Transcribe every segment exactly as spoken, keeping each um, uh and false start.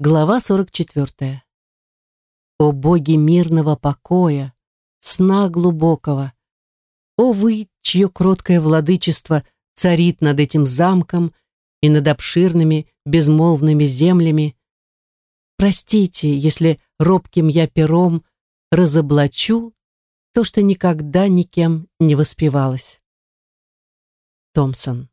Глава сорок четвертая. О боги мирного покоя, сна глубокого! О вы, чье кроткое владычество царит над этим замком и над обширными безмолвными землями! Простите, если робким я пером разоблачу то, что никогда никем не воспевалось. Томсон.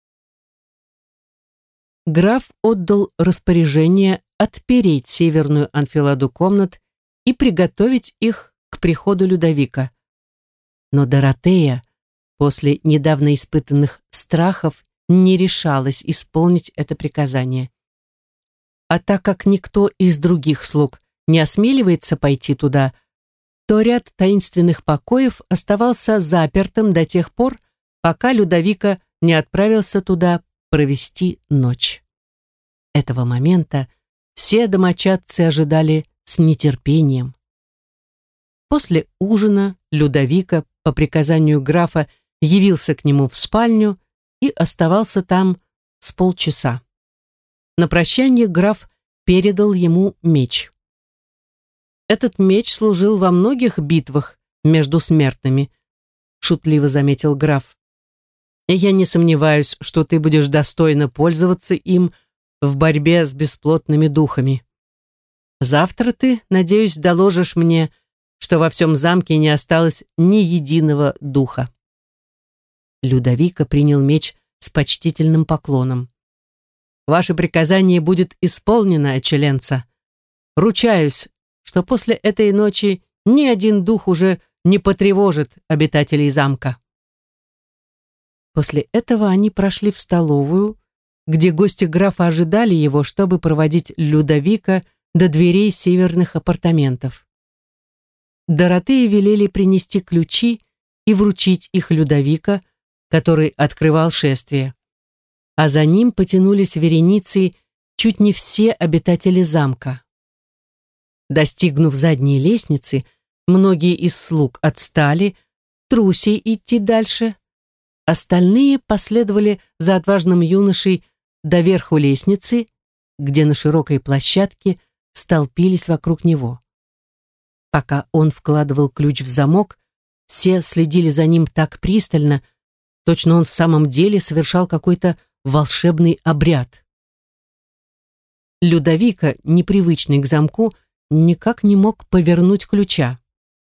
Граф отдал распоряжение отпереть северную анфиладу комнат и приготовить их к приходу Людовика. Но Доротея, после недавно испытанных страхов, не решалась исполнить это приказание. А так как никто из других слуг не осмеливается пойти туда, то ряд таинственных покоев оставался запертым до тех пор, пока Людовика не отправился туда провести ночь. Этого момента все домочадцы ожидали с нетерпением. После ужина Людовика по приказанию графа явился к нему в спальню и оставался там с полчаса. На прощание граф передал ему меч. Этот меч служил во многих битвах между смертными, шутливо заметил граф. И я не сомневаюсь, что ты будешь достойно пользоваться им в борьбе с бесплотными духами. Завтра ты, надеюсь, доложишь мне, что во всем замке не осталось ни единого духа. Людовика принял меч с почтительным поклоном. Ваше приказание будет исполнено, Экчелленца. Ручаюсь, что после этой ночи ни один дух уже не потревожит обитателей замка. После этого они прошли в столовую, где гости графа ожидали его, чтобы проводить Людовика до дверей северных апартаментов. Доротее велели принести ключи и вручить их Людовика, который открывал шествие. А за ним потянулись вереницей чуть не все обитатели замка. Достигнув задней лестницы, многие из слуг отстали, труся идти дальше. Остальные последовали за отважным юношей до верху лестницы, где на широкой площадке столпились вокруг него. Пока он вкладывал ключ в замок, все следили за ним так пристально, точно он в самом деле совершал какой-то волшебный обряд. Людовика, непривычный к замку, никак не мог повернуть ключа.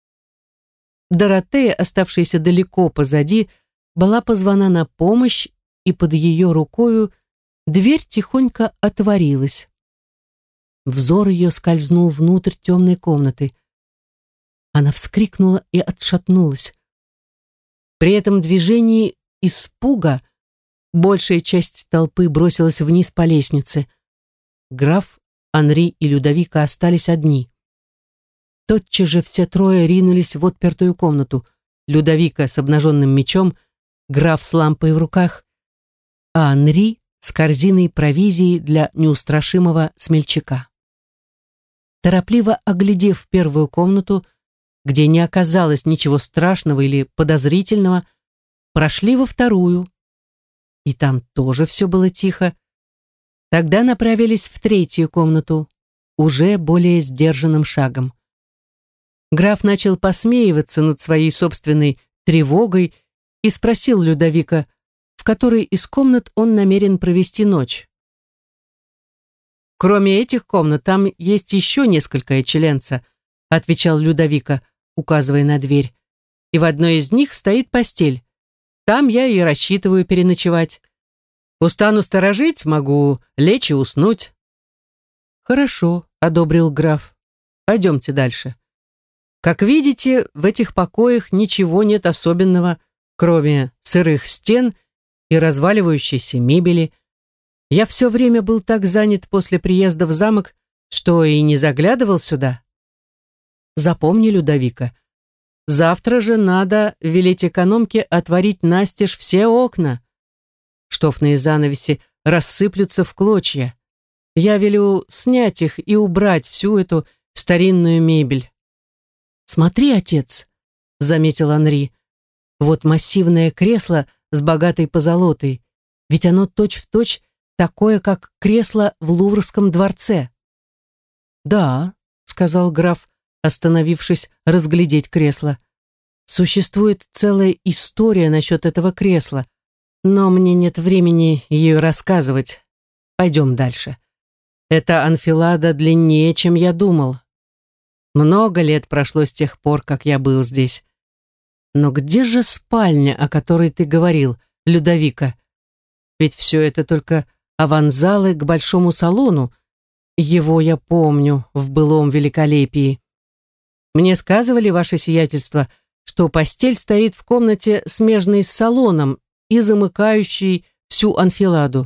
Доротея, оставшаяся далеко позади, была позвана на помощь, и под ее рукою дверь тихонько отворилась. Взор ее скользнул внутрь темной комнаты. Она вскрикнула и отшатнулась. При этом движении испуга большая часть толпы бросилась вниз по лестнице. Граф, Анри и Людовика остались одни. Тотчас же все трое ринулись в отпертую комнату. Людовика с обнаженным мечом, граф с лампой в руках, а Анри с корзиной провизии для неустрашимого смельчака. Торопливо оглядев первую комнату, где не оказалось ничего страшного или подозрительного, прошли во вторую, и там тоже все было тихо. Тогда направились в третью комнату, уже более сдержанным шагом. Граф начал посмеиваться над своей собственной тревогой и спросил Людовика, в которой из комнат он намерен провести ночь. «Кроме этих комнат, там есть еще несколько Экчелленца», отвечал Людовика, указывая на дверь. «И в одной из них стоит постель. Там я и рассчитываю переночевать. Устану сторожить, могу лечь и уснуть». «Хорошо», — одобрил граф. «Пойдемте дальше. Как видите, в этих покоях ничего нет особенного, кроме сырых стен и разваливающейся мебели. Я все время был так занят после приезда в замок, что и не заглядывал сюда. Запомни, Людовика, завтра же надо велеть экономке отворить настежь все окна. Штофные занавеси рассыплются в клочья. Я велю снять их и убрать всю эту старинную мебель». «Смотри, отец», — заметил Анри, — «вот массивное кресло с богатой позолотой, ведь оно точь-в-точь такое, как кресло в Луврском дворце». «Да», — сказал граф, остановившись разглядеть кресло. «Существует целая история насчет этого кресла, но мне нет времени ее рассказывать. Пойдем дальше. Эта анфилада длиннее, чем я думал. Много лет прошло с тех пор, как я был здесь. Но где же спальня, о которой ты говорил, Людовика? Ведь все это только аванзалы к большому салону. Его я помню в былом великолепии. Мне сказывали, ваше сиятельство, что постель стоит в комнате, смежной с салоном и замыкающей всю анфиладу.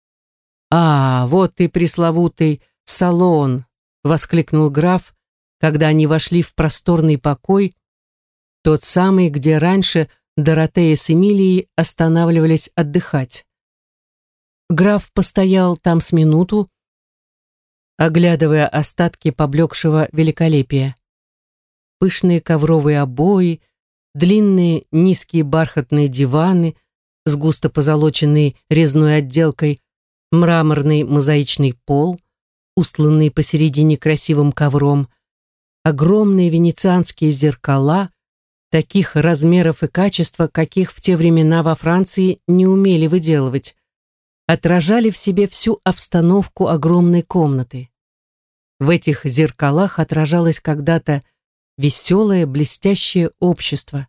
«А, вот и пресловутый салон!» — воскликнул граф, когда они вошли в просторный покой, тот самый, где раньше Доротея с Эмилией останавливались отдыхать. Граф постоял там с минуту, оглядывая остатки поблекшего великолепия. Пышные ковровые обои, длинные низкие бархатные диваны с густо позолоченной резной отделкой, мраморный мозаичный пол, устланный посередине красивым ковром, огромные венецианские зеркала, таких размеров и качества, каких в те времена во Франции не умели выделывать, отражали в себе всю обстановку огромной комнаты. В этих зеркалах отражалось когда-то веселое, блестящее общество.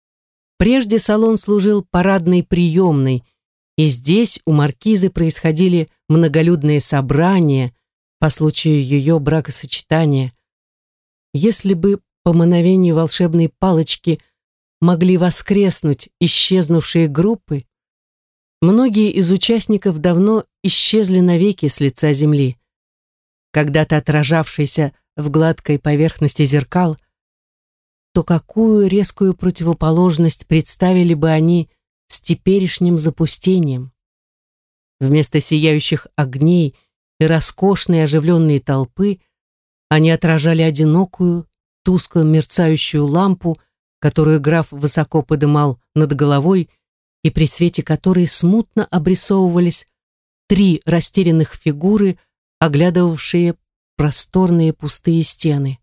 Прежде салон служил парадной приемной, и здесь у маркизы происходили многолюдные собрания по случаю ее бракосочетания. Если бы по мановению волшебной палочки могли воскреснуть исчезнувшие группы, многие из участников давно исчезли навеки с лица земли. Когда-то отражавшиеся в гладкой поверхности зеркал, то какую резкую противоположность представили бы они с теперешним запустением? Вместо сияющих огней и роскошной оживленной толпы они отражали одинокую, тускло мерцающую лампу, которую граф высоко подымал над головой и при свете которой смутно обрисовывались три растерянных фигуры, оглядывавшие просторные пустые стены.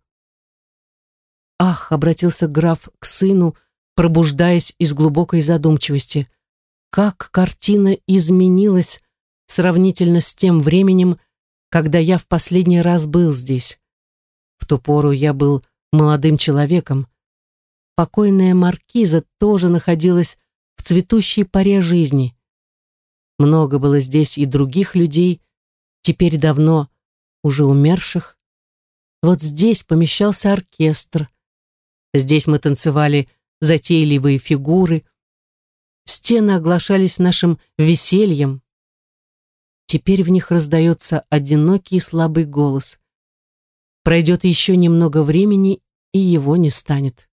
«Ах!» — обратился граф к сыну, пробуждаясь из глубокой задумчивости. «Как картина изменилась сравнительно с тем временем, когда я в последний раз был здесь. В ту пору я был молодым человеком. Покойная маркиза тоже находилась в цветущей поре жизни. Много было здесь и других людей, теперь давно уже умерших. Вот здесь помещался оркестр. Здесь мы танцевали затейливые фигуры. Стены оглашались нашим весельем. Теперь в них раздается одинокий слабый голос. Пройдет еще немного времени, и его не станет.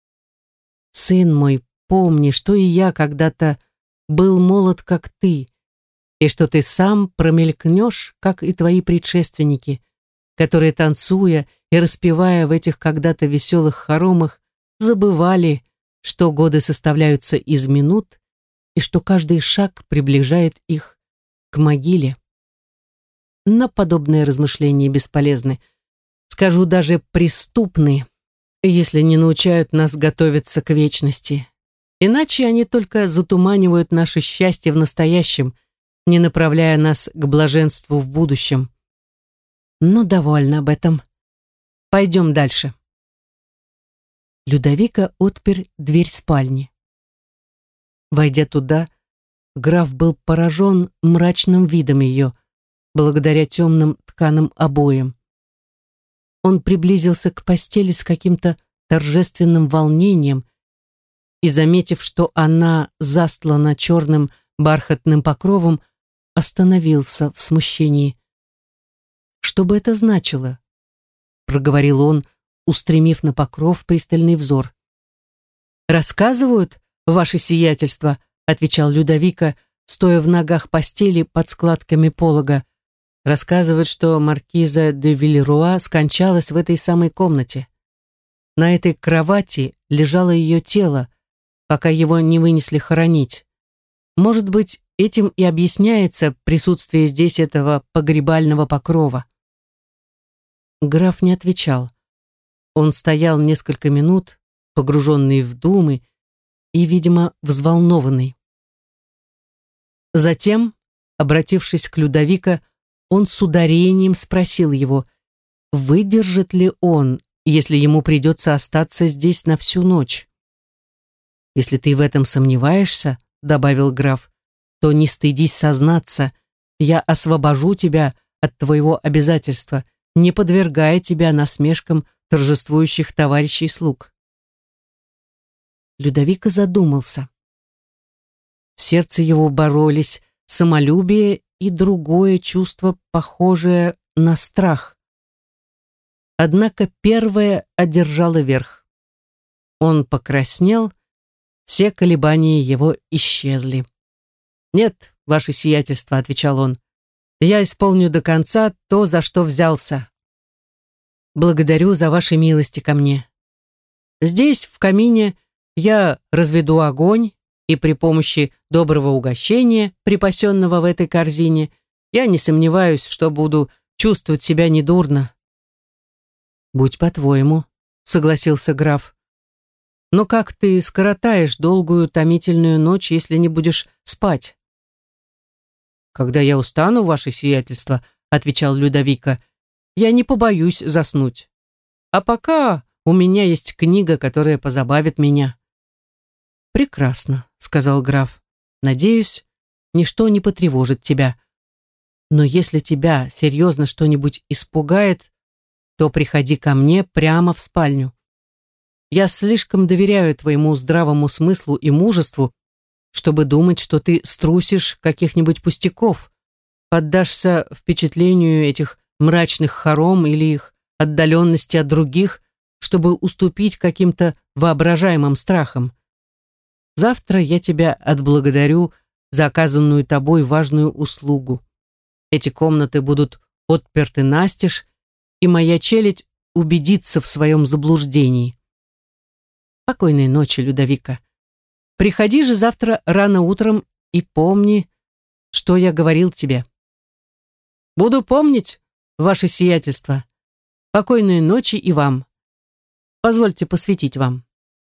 Сын мой, помни, что и я когда-то был молод, как ты, и что ты сам промелькнешь, как и твои предшественники, которые, танцуя и распевая в этих когда-то веселых хоромах, забывали, что годы составляются из минут и что каждый шаг приближает их к могиле. Но подобные размышления бесполезны. Скажу, даже преступны, если не научают нас готовиться к вечности. Иначе они только затуманивают наше счастье в настоящем, не направляя нас к блаженству в будущем. Но довольно об этом. Пойдем дальше. Людовика отпер дверь спальни. Войдя туда, граф был поражен мрачным видом ее, благодаря темным тканым обоям. Он приблизился к постели с каким-то торжественным волнением и, заметив, что она застлана черным бархатным покровом, остановился в смущении. «Что бы это значило?» — проговорил он, устремив на покров пристальный взор. «Рассказывают, ваше сиятельство», — отвечал Людовика, стоя в ногах постели под складками полога. «Рассказывают, что маркиза де Вильеруа скончалась в этой самой комнате. На этой кровати лежало ее тело, пока его не вынесли хоронить. Может быть, этим и объясняется присутствие здесь этого погребального покрова». Граф не отвечал. Он стоял несколько минут, погруженный в думы и, видимо, взволнованный. Затем, обратившись к Людовико, он с ударением спросил его, выдержит ли он, если ему придется остаться здесь на всю ночь. «Если ты в этом сомневаешься, — добавил граф, — то не стыдись сознаться, я освобожу тебя от твоего обязательства, не подвергая тебя насмешкам торжествующих товарищей слуг». Людовико задумался. В сердце его боролись самолюбие и другое чувство, похожее на страх. Однако первое одержало верх. Он покраснел, все колебания его исчезли. «Нет, ваше сиятельство», — отвечал он, — «я исполню до конца то, за что взялся. Благодарю за ваши милости ко мне. Здесь, в камине, я разведу огонь, и при помощи доброго угощения, припасенного в этой корзине, я не сомневаюсь, что буду чувствовать себя недурно». «Будь по-твоему», — согласился граф. «Но как ты скоротаешь долгую томительную ночь, если не будешь спать?» «Когда я устану, ваше сиятельство», — отвечал Людовико, — «я не побоюсь заснуть. А пока у меня есть книга, которая позабавит меня». «Прекрасно», — сказал граф. «Надеюсь, ничто не потревожит тебя. Но если тебя серьезно что-нибудь испугает, то приходи ко мне прямо в спальню. Я слишком доверяю твоему здравому смыслу и мужеству, чтобы думать, что ты струсишь каких-нибудь пустяков, поддашься впечатлению этих мрачных хором или их отдаленности от других, чтобы уступить каким-то воображаемым страхам. Завтра я тебя отблагодарю за оказанную тобой важную услугу. Эти комнаты будут отперты настежь, и моя челядь убедится в своем заблуждении. Покойной ночи, Людовико. Приходи же завтра рано утром и помни, что я говорил тебе». «Буду помнить, ваше сиятельство. Покойной ночи и вам. Позвольте посвятить вам».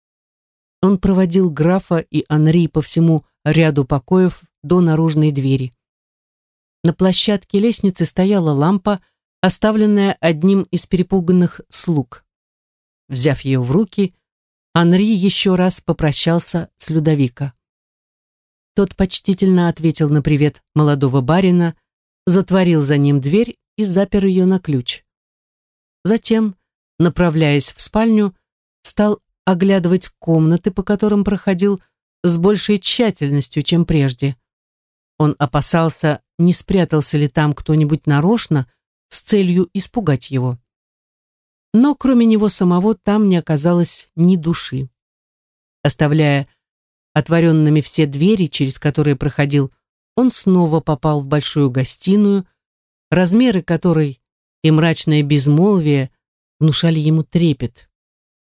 Он проводил графа и Анри по всему ряду покоев до наружной двери. На площадке лестницы стояла лампа, оставленная одним из перепуганных слуг. Взяв ее в руки, Анри еще раз попрощался с Людовико. Тот почтительно ответил на привет молодого барина, затворил за ним дверь и запер ее на ключ. Затем, направляясь в спальню, стал оглядывать комнаты, по которым проходил с большей тщательностью, чем прежде. Он опасался, не спрятался ли там кто-нибудь нарочно с целью испугать его. Но кроме него самого там не оказалось ни души. Оставляя отворенными все двери, через которые проходил, он снова попал в большую гостиную, размеры которой и мрачное безмолвие внушали ему трепет.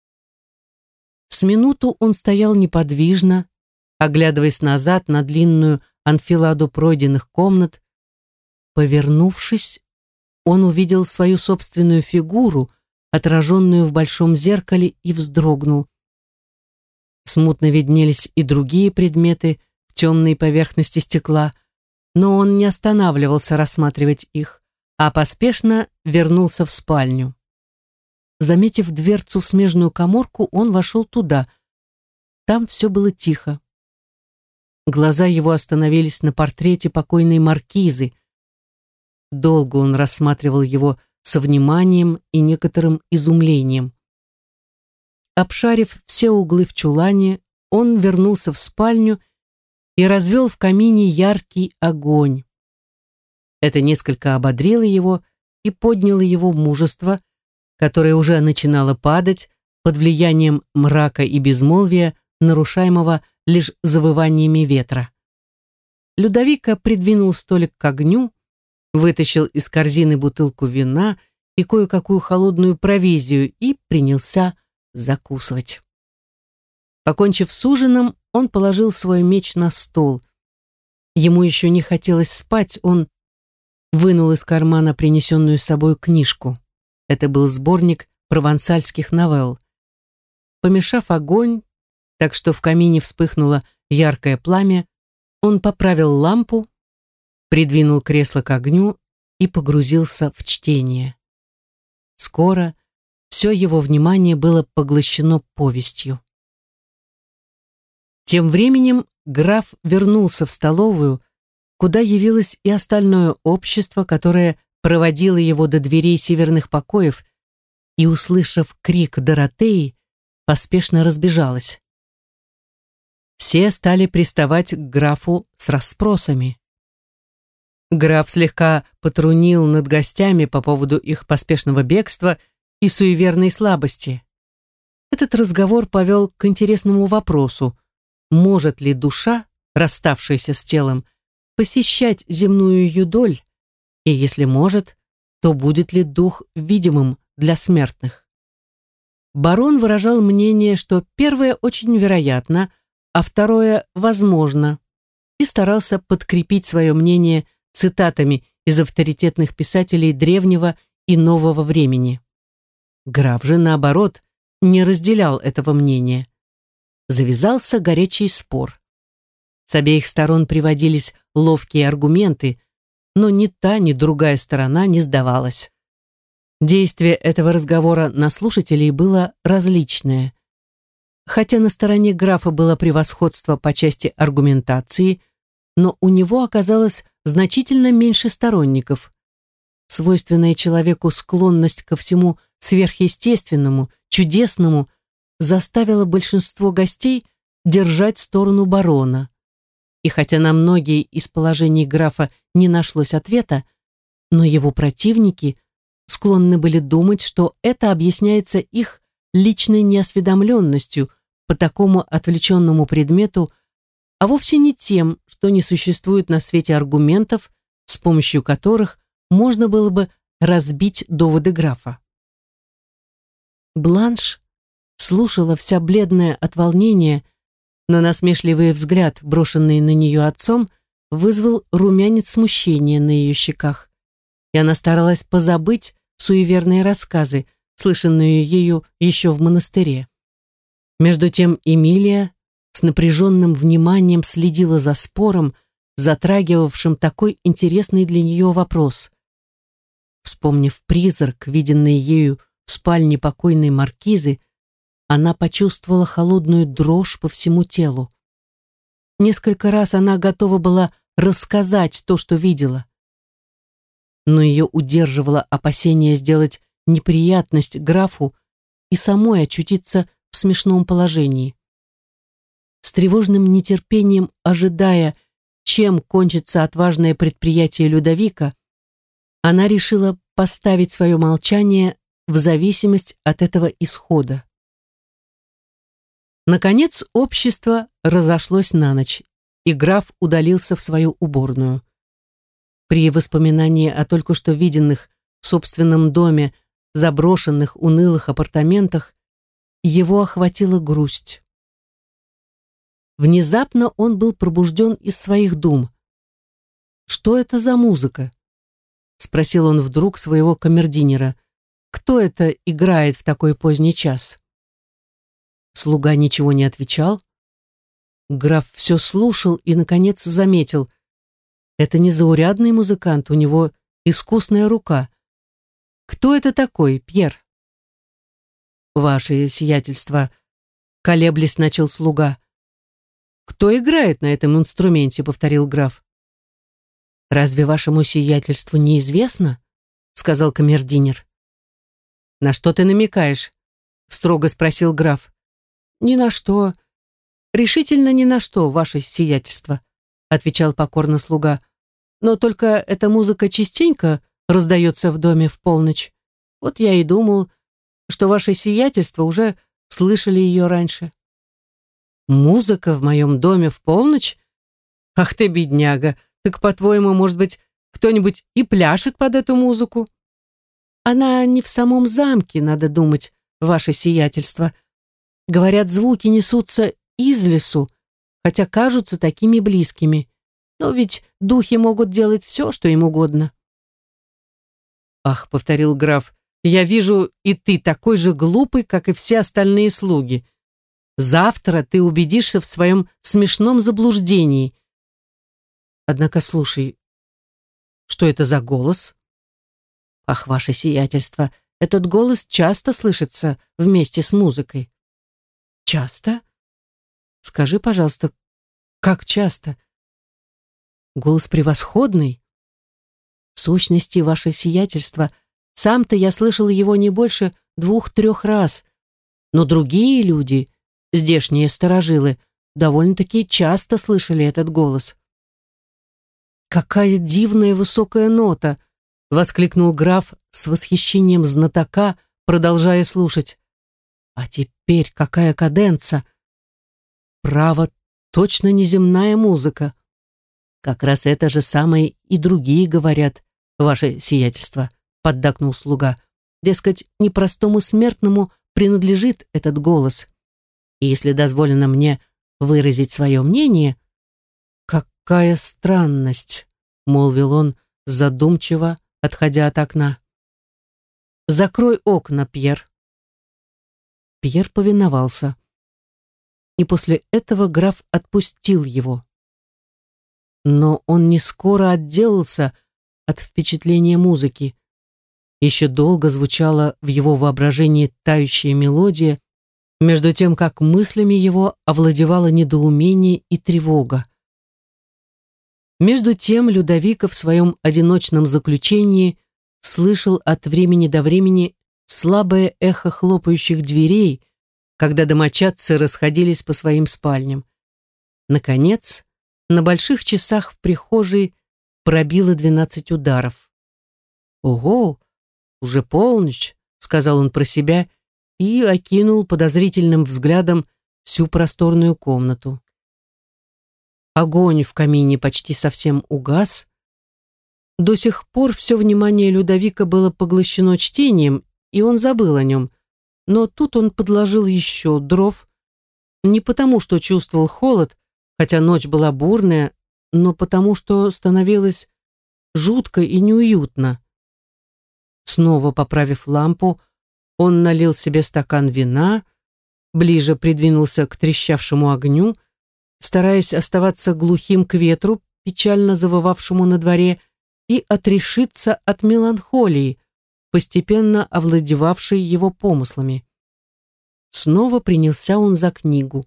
С минуту он стоял неподвижно, оглядываясь назад на длинную анфиладу пройденных комнат. Повернувшись, он увидел свою собственную фигуру, отраженную в большом зеркале, и вздрогнул. Смутно виднелись и другие предметы в темной поверхности стекла, но он не останавливался рассматривать их, а поспешно вернулся в спальню. Заметив дверцу в смежную каморку, он вошел туда. Там все было тихо. Глаза его остановились на портрете покойной маркизы. Долго он рассматривал его со вниманием и некоторым изумлением. Обшарив все углы в чулане, он вернулся в спальню и развел в камине яркий огонь. Это несколько ободрило его и подняло его мужество, которое уже начинало падать под влиянием мрака и безмолвия, нарушаемого лишь завываниями ветра. Людовико придвинул столик к огню, вытащил из корзины бутылку вина и кое-какую холодную провизию и принялся закусывать. Покончив с ужином, он положил свой меч на стол. Ему еще не хотелось спать, он вынул из кармана принесенную с собой книжку. Это был сборник провансальских новелл. Помешав огонь, так что в камине вспыхнуло яркое пламя, он поправил лампу, придвинул кресло к огню и погрузился в чтение. Скоро все его внимание было поглощено повестью. Тем временем граф вернулся в столовую, куда явилось и остальное общество, которое проводило его до дверей северных покоев и, услышав крик Доротеи, поспешно разбежалось. Все стали приставать к графу с расспросами. Граф слегка потрунил над гостями по поводу их поспешного бегства и суеверной слабости. Этот разговор повел к интересному вопросу: может ли душа, расставшаяся с телом, посещать земную юдоль, и если может, то будет ли дух видимым для смертных? Барон выражал мнение, что первое очень вероятно, а второе возможно, и старался подкрепить свое мнение цитатами из авторитетных писателей древнего и нового времени. Граф же, наоборот, не разделял этого мнения. Завязался горячий спор. С обеих сторон приводились ловкие аргументы, но ни та, ни другая сторона не сдавалась. Действие этого разговора на слушателей было различное. Хотя на стороне графа было превосходство по части аргументации, но у него оказалось значительно меньше сторонников. Свойственная человеку склонность ко всему сверхъестественному, чудесному заставила большинство гостей держать сторону барона. И хотя на многие из положений графа не нашлось ответа, но его противники склонны были думать, что это объясняется их личной неосведомленностью по такому отвлеченному предмету, а вовсе не тем, что не существует на свете аргументов, с помощью которых можно было бы разбить доводы графа. Бланш слушала вся бледная от волнения, но насмешливый взгляд, брошенный на нее отцом, вызвал румянец смущения на ее щеках, и она старалась позабыть суеверные рассказы, слышанные ею еще в монастыре. Между тем Эмилия с напряженным вниманием следила за спором, затрагивавшим такой интересный для нее вопрос. Вспомнив призрак, виденный ею в спальне покойной маркизы, она почувствовала холодную дрожь по всему телу. Несколько раз она готова была рассказать то, что видела, но ее удерживало опасение сделать неприятность графу и самой очутиться в смешном положении. С тревожным нетерпением ожидая, чем кончится отважное предприятие Людовика, она решила поставить свое молчание в зависимость от этого исхода. Наконец общество разошлось на ночь, и граф удалился в свою уборную. При воспоминании о только что виденных в собственном доме заброшенных унылых апартаментах его охватила грусть. Внезапно он был пробужден из своих дум. «Что это за музыка?» — спросил он вдруг своего камердинера. «Кто это играет в такой поздний час?» Слуга ничего не отвечал. Граф все слушал и, наконец, заметил. Это незаурядный музыкант, у него искусная рука. «Кто это такой, Пьер?» «Ваше сиятельство», — колеблясь начал слуга. «Кто играет на этом инструменте?» — повторил граф. «Разве вашему сиятельству неизвестно?» — сказал камердинер. «На что ты намекаешь?» — строго спросил граф. «Ни на что. Решительно ни на что, ваше сиятельство», — отвечал покорно слуга. «Но только эта музыка частенько раздается в доме в полночь. Вот я и думал, что ваше сиятельство уже слышали ее раньше». «Музыка в моем доме в полночь? Ах ты, бедняга! Так, по-твоему, может быть, кто-нибудь и пляшет под эту музыку?» «Она не в самом замке, надо думать, ваше сиятельство. Говорят, звуки несутся из лесу, хотя кажутся такими близкими. Но ведь духи могут делать все, что им угодно». «Ах», — повторил граф, Я вижу, и ты такой же глупый, как и все остальные слуги. Завтра ты убедишься в своем смешном заблуждении. Однако, слушай, что это за голос? Ах, ваше сиятельство, этот голос часто слышится вместе с музыкой. Часто? Скажи, пожалуйста, как часто? Голос превосходный. В сущности, ваше сиятельство, сам-то я слышал его не больше двух-трех раз, но другие люди, здешние старожилы, довольно-таки часто слышали этот голос. «Какая дивная высокая нота!» — воскликнул граф с восхищением знатока, продолжая слушать. «А теперь какая каденца! Право, точно неземная музыка! Как раз это же самое и другие говорят, ваше сиятельство», — поддакнул слуга. «Дескать, непростому смертному принадлежит этот голос. И если дозволено мне выразить свое мнение...» «Какая странность!» — молвил он, задумчиво отходя от окна. «Закрой окна, Пьер». Пьер повиновался. И после этого граф отпустил его. Но он не скоро отделался от впечатления музыки. Еще долго звучала в его воображении тающая мелодия, между тем, как мыслями его овладевало недоумение и тревога. Между тем Людовико в своем одиночном заключении слышал от времени до времени слабое эхо хлопающих дверей, когда домочадцы расходились по своим спальням. Наконец, на больших часах в прихожей пробило двенадцать ударов. «Ого, уже полночь», — сказал он про себя и окинул подозрительным взглядом всю просторную комнату. Огонь в камине почти совсем угас. До сих пор все внимание Людовико было поглощено чтением, и он забыл о нем. Но тут он подложил еще дров, не потому, что чувствовал холод, хотя ночь была бурная, но потому, что становилось жутко и неуютно. Снова поправив лампу, он налил себе стакан вина, ближе придвинулся к трещавшему огню, стараясь оставаться глухим к ветру, печально завывавшему на дворе, и отрешиться от меланхолии, постепенно овладевавшей его помыслами. Снова принялся он за книгу.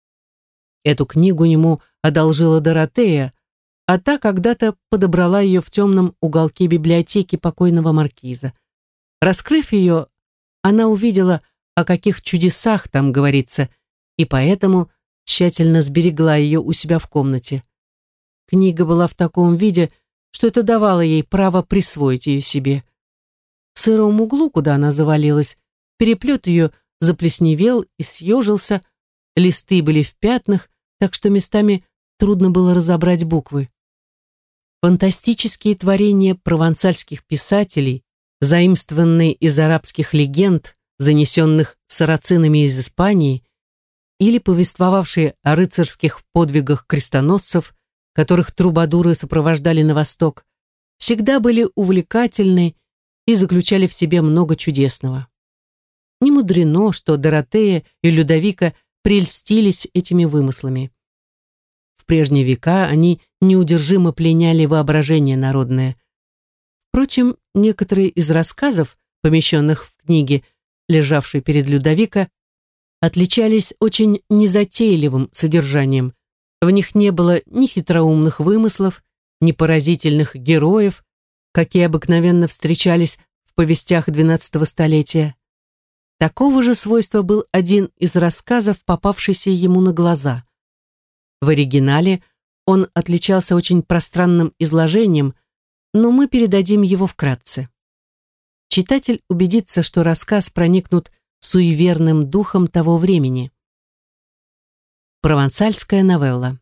Эту книгу ему одолжила Доротея, а та когда-то подобрала ее в темном уголке библиотеки покойного маркиза. Раскрыв ее, она увидела, о каких чудесах там говорится, и поэтому тщательно сберегла ее у себя в комнате. Книга была в таком виде, что это давало ей право присвоить ее себе. В сыром углу, куда она завалилась, переплет ее заплесневел и съежился, листы были в пятнах, так что местами трудно было разобрать буквы. Фантастические творения провансальских писателей, заимствованные из арабских легенд, занесенных сарацинами из Испании, или повествовавшие о рыцарских подвигах крестоносцев, которых трубадуры сопровождали на восток, всегда были увлекательны и заключали в себе много чудесного. Не мудрено, что Доротея и Людовико прельстились этими вымыслами. В прежние века они неудержимо пленяли воображение народное. Впрочем, некоторые из рассказов, помещенных в книге, лежавшей перед Людовико, отличались очень незатейливым содержанием. В них не было ни хитроумных вымыслов, ни поразительных героев, какие обыкновенно встречались в повестях двенадцатого столетия. Такого же свойства был один из рассказов, попавшийся ему на глаза. В оригинале он отличался очень пространным изложением, но мы передадим его вкратце. Читатель убедится, что рассказ проникнут суеверным духом того времени. Провансальская новелла.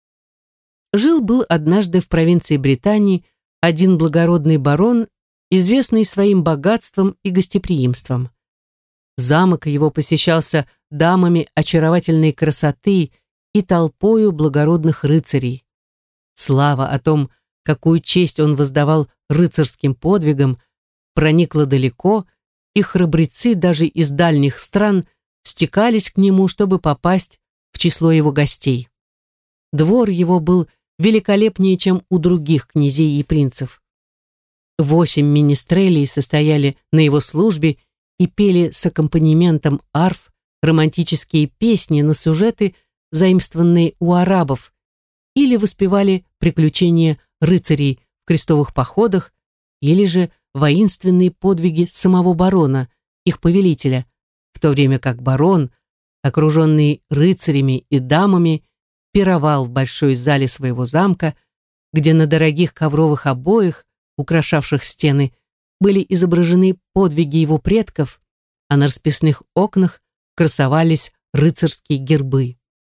Жил-был однажды в провинции Британии один благородный барон, известный своим богатством и гостеприимством. Замок его посещался дамами очаровательной красоты и толпою благородных рыцарей. Слава о том, какую честь он воздавал рыцарским подвигам, проникла далеко и храбрецы даже из дальних стран стекались к нему, чтобы попасть в число его гостей. Двор его был великолепнее, чем у других князей и принцев. Восемь министрелей состояли на его службе и пели с аккомпанементом арф романтические песни на сюжеты, заимствованные у арабов, или воспевали приключения рыцарей в крестовых походах, или же воинственные подвиги самого барона, их повелителя, в то время как барон, окруженный рыцарями и дамами, пировал в большой зале своего замка, где на дорогих ковровых обоях, украшавших стены, были изображены подвиги его предков, а на расписных окнах красовались рыцарские гербы.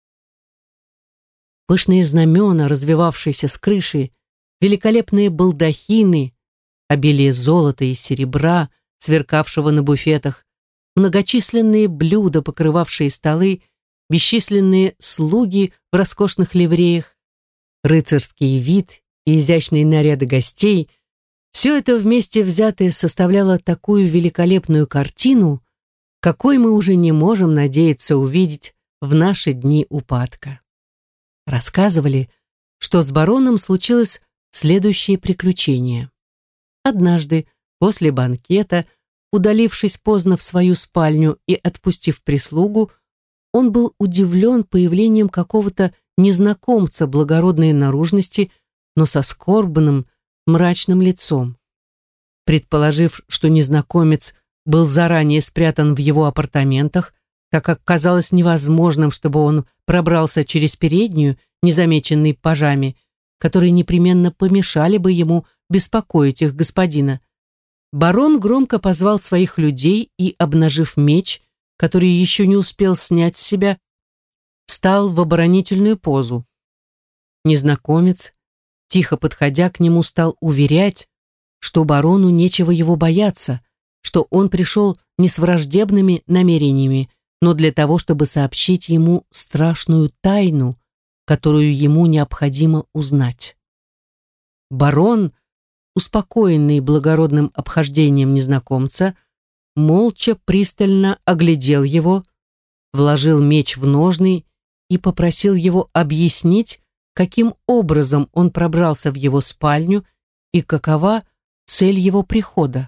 Пышные знамена, развевавшиеся с крыши, великолепные балдахины, обилие золота и серебра, сверкавшего на буфетах, многочисленные блюда, покрывавшие столы, бесчисленные слуги в роскошных ливреях, рыцарский вид и изящные наряды гостей — все это вместе взятое составляло такую великолепную картину, какой мы уже не можем надеяться увидеть в наши дни упадка. Рассказывали, что с бароном случилось следующее приключение. Однажды, после банкета, удалившись поздно в свою спальню и отпустив прислугу, он был удивлен появлением какого-то незнакомца благородной наружности, но со скорбным, мрачным лицом. Предположив, что незнакомец был заранее спрятан в его апартаментах, так как казалось невозможным, чтобы он пробрался через переднюю, незамеченный пажами, которые непременно помешали бы ему беспокоить их господина, барон громко позвал своих людей и, обнажив меч, который еще не успел снять с себя, встал в оборонительную позу. Незнакомец, тихо подходя к нему, стал уверять, что барону нечего его бояться, что он пришел не с враждебными намерениями, но для того, чтобы сообщить ему страшную тайну, которую ему необходимо узнать. Барон, успокоенный благородным обхождением незнакомца, молча пристально оглядел его, вложил меч в ножны и попросил его объяснить, каким образом он пробрался в его спальню и какова цель его прихода.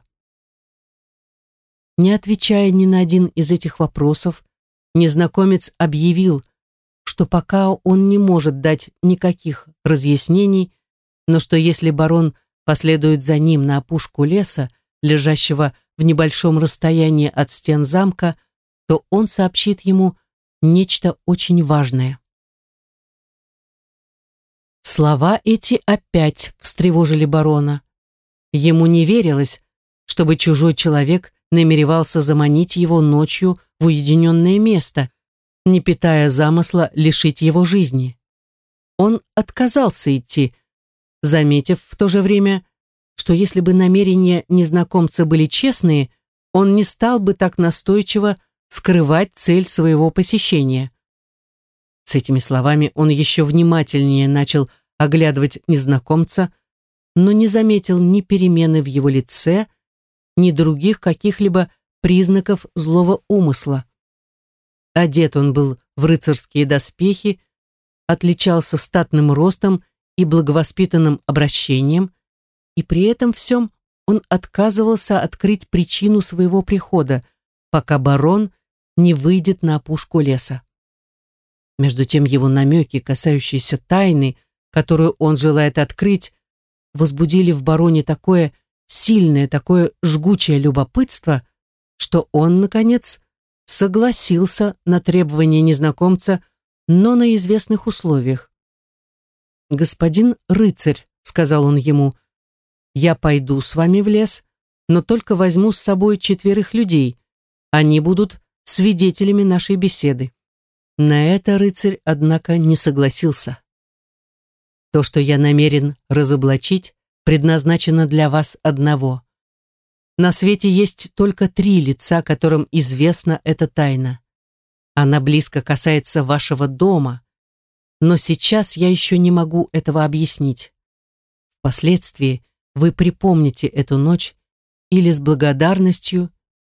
Не отвечая ни на один из этих вопросов, незнакомец объявил, что пока он не может дать никаких разъяснений, но что если барон последует за ним на опушку леса, лежащего в небольшом расстоянии от стен замка, то он сообщит ему нечто очень важное. Слова эти опять встревожили барона. Ему не верилось, чтобы чужой человек намеревался заманить его ночью в уединенное место, не питая замысла лишить его жизни. Он отказался идти, заметив в то же время, что если бы намерения незнакомца были честные, он не стал бы так настойчиво скрывать цель своего посещения. С этими словами он еще внимательнее начал оглядывать незнакомца, но не заметил ни перемены в его лице, ни других каких-либо признаков злого умысла. Одет он был в рыцарские доспехи, отличался статным ростом и благовоспитанным обращением, и при этом всем он отказывался открыть причину своего прихода, пока барон не выйдет на опушку леса. Между тем его намеки, касающиеся тайны, которую он желает открыть, возбудили в бароне такое сильное, такое жгучее любопытство, что он, наконец, согласился на требования незнакомца, но на известных условиях. «Господин рыцарь», — сказал он ему, — «я пойду с вами в лес, но только возьму с собой четверых людей. Они будут свидетелями нашей беседы». На это рыцарь, однако, не согласился. «То, что я намерен разоблачить, предназначено для вас одного. На свете есть только три лица, которым известна эта тайна. Она близко касается вашего дома, но сейчас я еще не могу этого объяснить. Впоследствии вы припомните эту ночь или с благодарностью,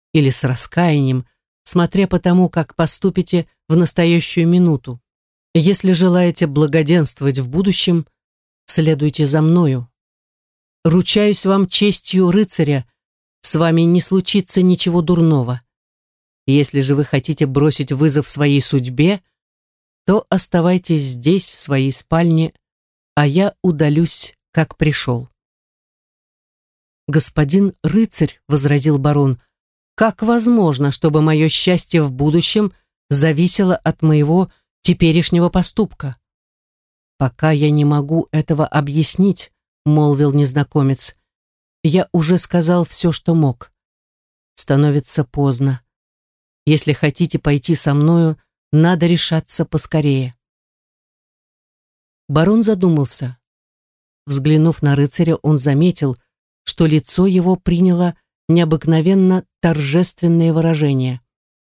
или с раскаянием, смотря по тому, как поступите в настоящую минуту. Если желаете благоденствовать в будущем, следуйте за мною. Ручаюсь вам честью рыцаря, с вами не случится ничего дурного. Если же вы хотите бросить вызов своей судьбе, то оставайтесь здесь, в своей спальне, а я удалюсь, как пришел. «Господин рыцарь», — возразил барон, — «как возможно, чтобы мое счастье в будущем зависело от моего теперешнего поступка?» «Пока я не могу этого объяснить», — молвил незнакомец, — «я уже сказал все, что мог. Становится поздно. Если хотите пойти со мною, надо решаться поскорее». Барон задумался. Взглянув на рыцаря, он заметил, что лицо его приняло необыкновенно торжественное выражение.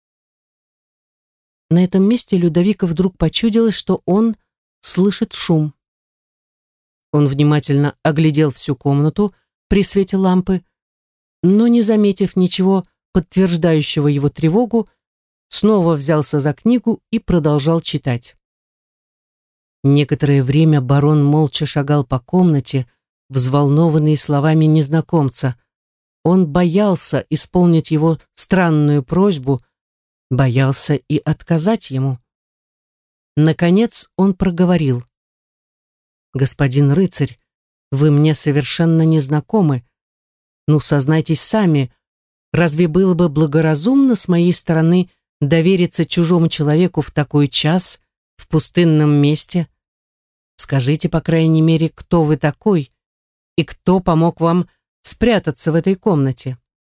На этом месте Людовику вдруг почудилось, что он слышит шум. Он внимательно оглядел всю комнату при свете лампы, но, не заметив ничего подтверждающего его тревогу, снова взялся за книгу и продолжал читать. Некоторое время барон молча шагал по комнате, взволнованный словами незнакомца. Он боялся исполнить его странную просьбу, боялся и отказать ему. Наконец он проговорил: «Господин рыцарь, вы мне совершенно не знакомы. Ну, сознайтесь сами, разве было бы благоразумно с моей стороны довериться чужому человеку в такой час, в пустынном месте? Скажите, по крайней мере, кто вы такой и кто помог вам спрятаться в этой комнате?»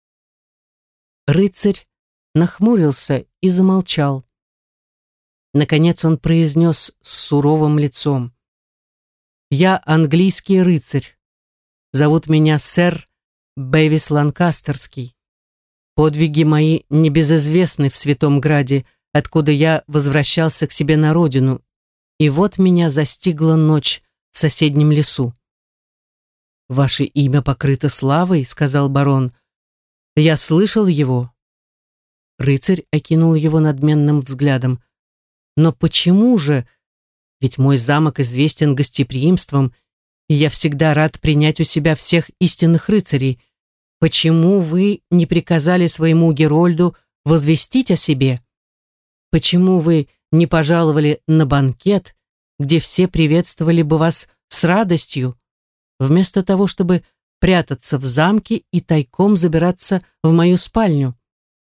Рыцарь нахмурился и замолчал. Наконец он произнес с суровым лицом: «Я английский рыцарь. Зовут меня сэр Бэвис Ланкастерский. Подвиги мои небезызвестны в Святом Граде, откуда я возвращался к себе на родину, и вот меня застигла ночь в соседнем лесу». «Ваше имя покрыто славой», — сказал барон. «Я слышал его». Рыцарь окинул его надменным взглядом. «Но почему же? Ведь мой замок известен гостеприимством, и я всегда рад принять у себя всех истинных рыцарей. Почему вы не приказали своему Герольду возвестить о себе? Почему вы не пожаловали на банкет, где все приветствовали бы вас с радостью, вместо того, чтобы прятаться в замке и тайком забираться в мою спальню?»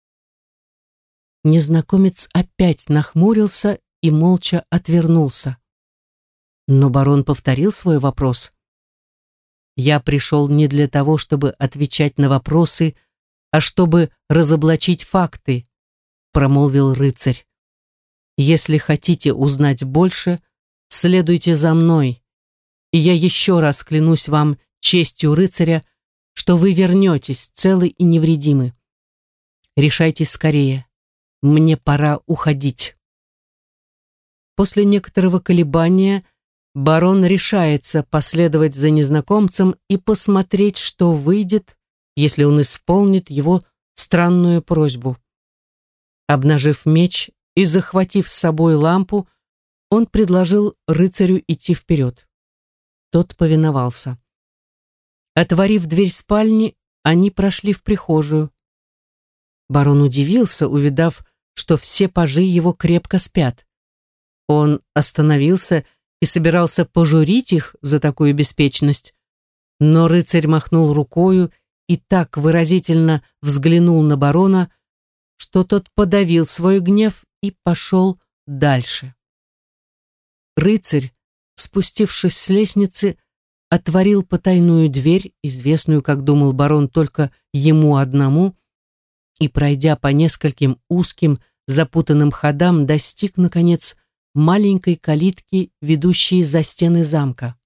Незнакомец опять нахмурился и молча отвернулся. Но барон повторил свой вопрос. «Я пришел не для того, чтобы отвечать на вопросы, а чтобы разоблачить факты», — промолвил рыцарь. «Если хотите узнать больше, следуйте за мной, и я еще раз клянусь вам честью рыцаря, что вы вернетесь целы и невредимы. Решайтесь скорее, мне пора уходить». После некоторого колебания барон решается последовать за незнакомцем и посмотреть, что выйдет, если он исполнит его странную просьбу. Обнажив меч и захватив с собой лампу, он предложил рыцарю идти вперед. Тот повиновался. Отворив дверь спальни, они прошли в прихожую. Барон удивился, увидав, что все пажи его крепко спят. Он остановился и собирался пожурить их за такую беспечность, но рыцарь махнул рукою и так выразительно взглянул на барона, что тот подавил свой гнев и пошел дальше. Рыцарь, спустившись с лестницы, отворил потайную дверь, известную, как думал барон, только ему одному, и, пройдя по нескольким узким, запутанным ходам, достиг, наконец, маленькой калитки, ведущей за стены замка.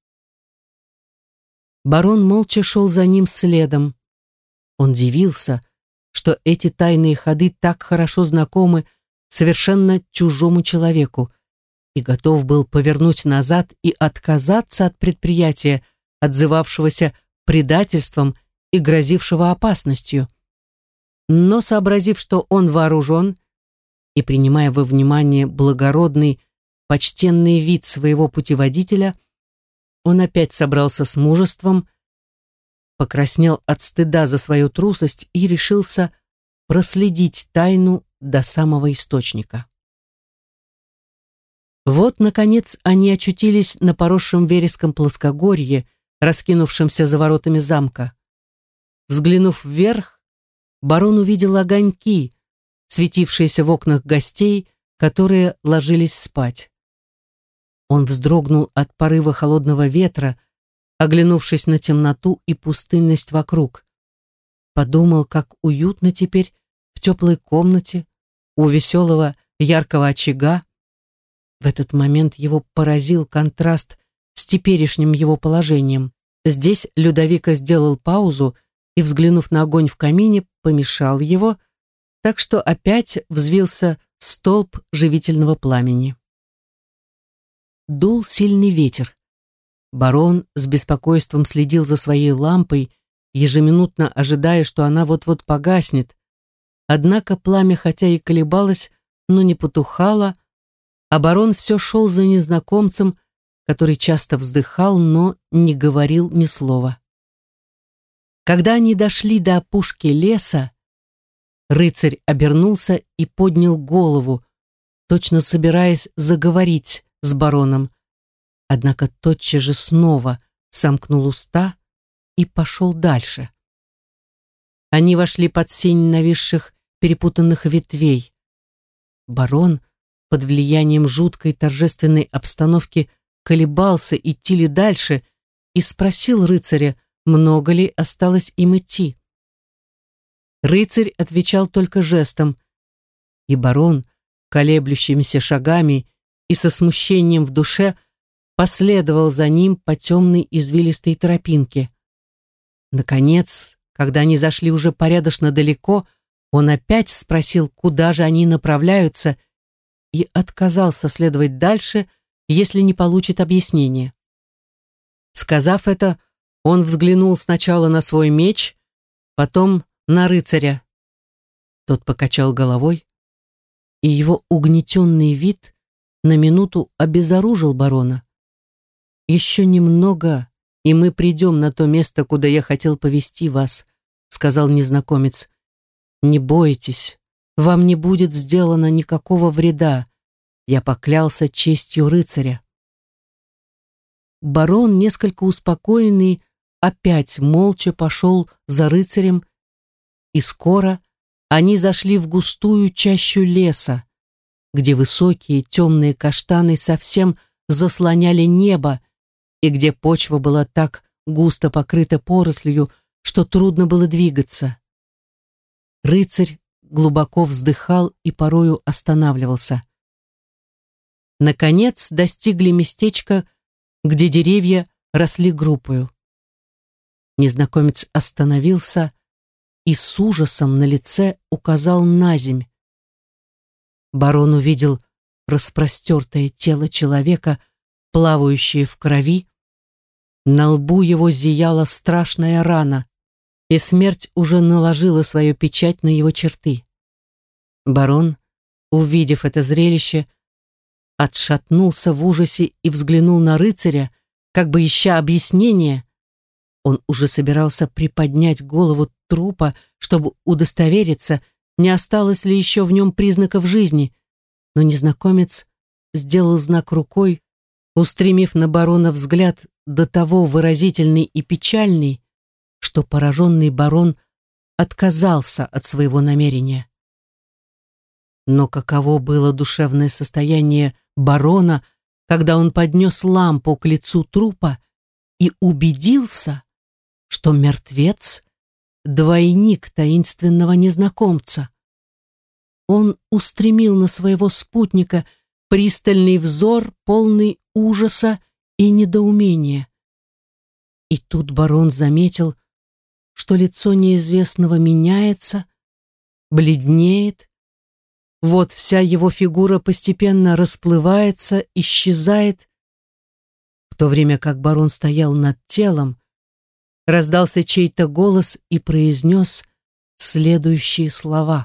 Барон молча шел за ним следом. Он дивился, что эти тайные ходы так хорошо знакомы совершенно чужому человеку, и готов был повернуть назад и отказаться от предприятия, отзывавшегося предательством и грозившего опасностью. Но, сообразив, что он вооружен, и принимая во внимание благородный, почтенный вид своего путеводителя, он опять собрался с мужеством, покраснел от стыда за свою трусость и решился проследить тайну до самого источника. Вот, наконец, они очутились на поросшем вереском плоскогорье, раскинувшемся за воротами замка. Взглянув вверх, барон увидел огоньки, светившиеся в окнах гостей, которые ложились спать. Он вздрогнул от порыва холодного ветра, оглянувшись на темноту и пустынность вокруг. Подумал, как уютно теперь в теплой комнате, у веселого яркого очага. В этот момент его поразил контраст с теперешним его положением. Здесь Людовико сделал паузу и, взглянув на огонь в камине, помешал его, так что опять взвился столб живительного пламени. Дул сильный ветер. Барон с беспокойством следил за своей лампой, ежеминутно ожидая, что она вот-вот погаснет. Однако пламя, хотя и колебалось, но не потухало, а барон все шел за незнакомцем, который часто вздыхал, но не говорил ни слова. Когда они дошли до опушки леса, рыцарь обернулся и поднял голову, точно собираясь заговорить с бароном, однако тотчас же снова сомкнул уста и пошел дальше. Они вошли под сень нависших перепутанных ветвей. Барон под влиянием жуткой торжественной обстановки колебался, идти ли дальше, и спросил рыцаря, много ли осталось им идти. Рыцарь отвечал только жестом, и барон, колеблющимися шагами и со смущением в душе, последовал за ним по темной извилистой тропинке. Наконец, когда они зашли уже порядочно далеко, он опять спросил, куда же они направляются, и отказался следовать дальше, если не получит объяснения. Сказав это, он взглянул сначала на свой меч, потом на рыцаря. Тот покачал головой, и его угнетенный вид на минуту обезоружил барона. «Еще немного, и мы придем на то место, куда я хотел повести вас», сказал незнакомец. «Не бойтесь, вам не будет сделано никакого вреда. Я поклялся честью рыцаря». Барон, несколько успокоенный, опять молча пошел за рыцарем, и скоро они зашли в густую чащу леса, где высокие темные каштаны совсем заслоняли небо, и где почва была так густо покрыта порослью, что трудно было двигаться. Рыцарь глубоко вздыхал и порою останавливался. Наконец достигли местечка, где деревья росли группою. Незнакомец остановился и с ужасом на лице указал наземь. Барон увидел распростертое тело человека, плавающее в крови. На лбу его зияла страшная рана, и смерть уже наложила свою печать на его черты. Барон, увидев это зрелище, отшатнулся в ужасе и взглянул на рыцаря, как бы ища объяснения. Он уже собирался приподнять голову трупа, чтобы удостовериться, не осталось ли еще в нем признаков жизни, но незнакомец сделал знак рукой, устремив на барона взгляд до того выразительный и печальный, что пораженный барон отказался от своего намерения. Но каково было душевное состояние барона, когда он поднес лампу к лицу трупа и убедился, что мертвец — двойник таинственного незнакомца. Он устремил на своего спутника пристальный взор, полный ужаса и недоумения. И тут барон заметил, что лицо неизвестного меняется, бледнеет, вот вся его фигура постепенно расплывается, исчезает. В то время как барон стоял над телом, раздался чей-то голос и произнес следующие слова.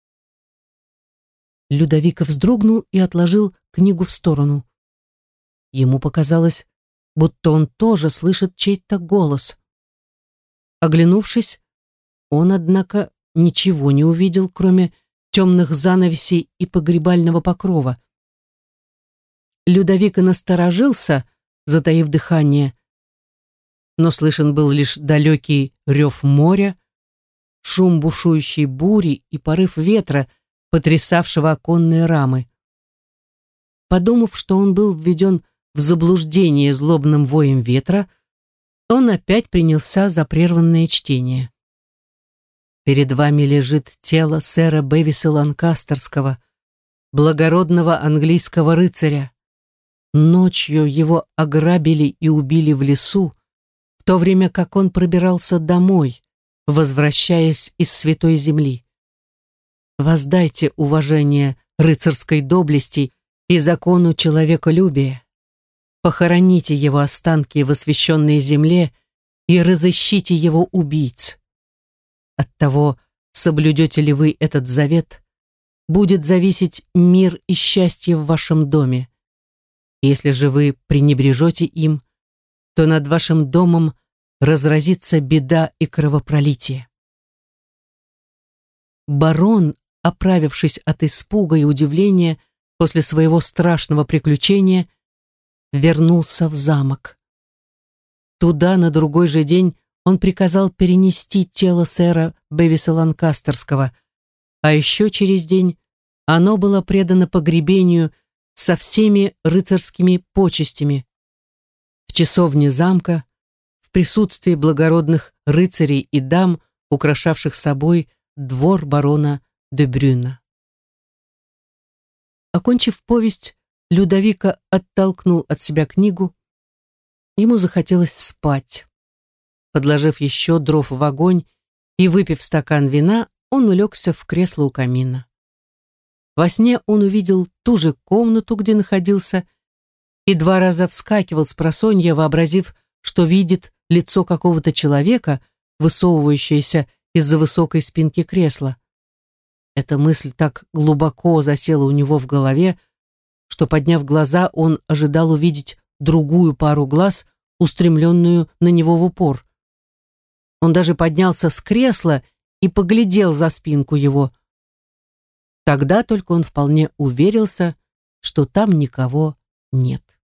Людовико вздрогнул и отложил книгу в сторону. Ему показалось, будто он тоже слышит чей-то голос. Оглянувшись, он, однако, ничего не увидел, кроме темных занавесей и погребального покрова. Людовико насторожился, затаив дыхание, но слышен был лишь далекий рев моря, шум бушующей бури и порыв ветра, потрясавшего оконные рамы. Подумав, что он был введен в заблуждение злобным воем ветра, он опять принялся за прерванное чтение. Перед вами лежит тело сэра Бевиса Ланкастерского, благородного английского рыцаря. Ночью его ограбили и убили в лесу, в то время как он пробирался домой, возвращаясь из Святой Земли. Воздайте уважение рыцарской доблести и закону человеколюбия. Похороните его останки в освященной земле и разыщите его убийц. От того, соблюдете ли вы этот завет, будет зависеть мир и счастье в вашем доме. Если же вы пренебрежете им, то над вашим домом разразится беда и кровопролитие. Барон, оправившись от испуга и удивления после своего страшного приключения, вернулся в замок. Туда на другой же день он приказал перенести тело сэра Бевиса Ланкастерского, а еще через день оно было предано погребению со всеми рыцарскими почестями в часовне замка, в присутствии благородных рыцарей и дам, украшавших собой двор барона де Брюна. Окончив повесть, Людовико оттолкнул от себя книгу. Ему захотелось спать. Подложив еще дров в огонь и выпив стакан вина, он улегся в кресло у камина. Во сне он увидел ту же комнату, где находился, и два раза вскакивал спросонья, вообразив, что видит лицо какого-то человека, высовывающееся из-за высокой спинки кресла. Эта мысль так глубоко засела у него в голове, что, подняв глаза, он ожидал увидеть другую пару глаз, устремленную на него в упор. Он даже поднялся с кресла и поглядел за спинку его. Тогда только он вполне уверился, что там никого нет.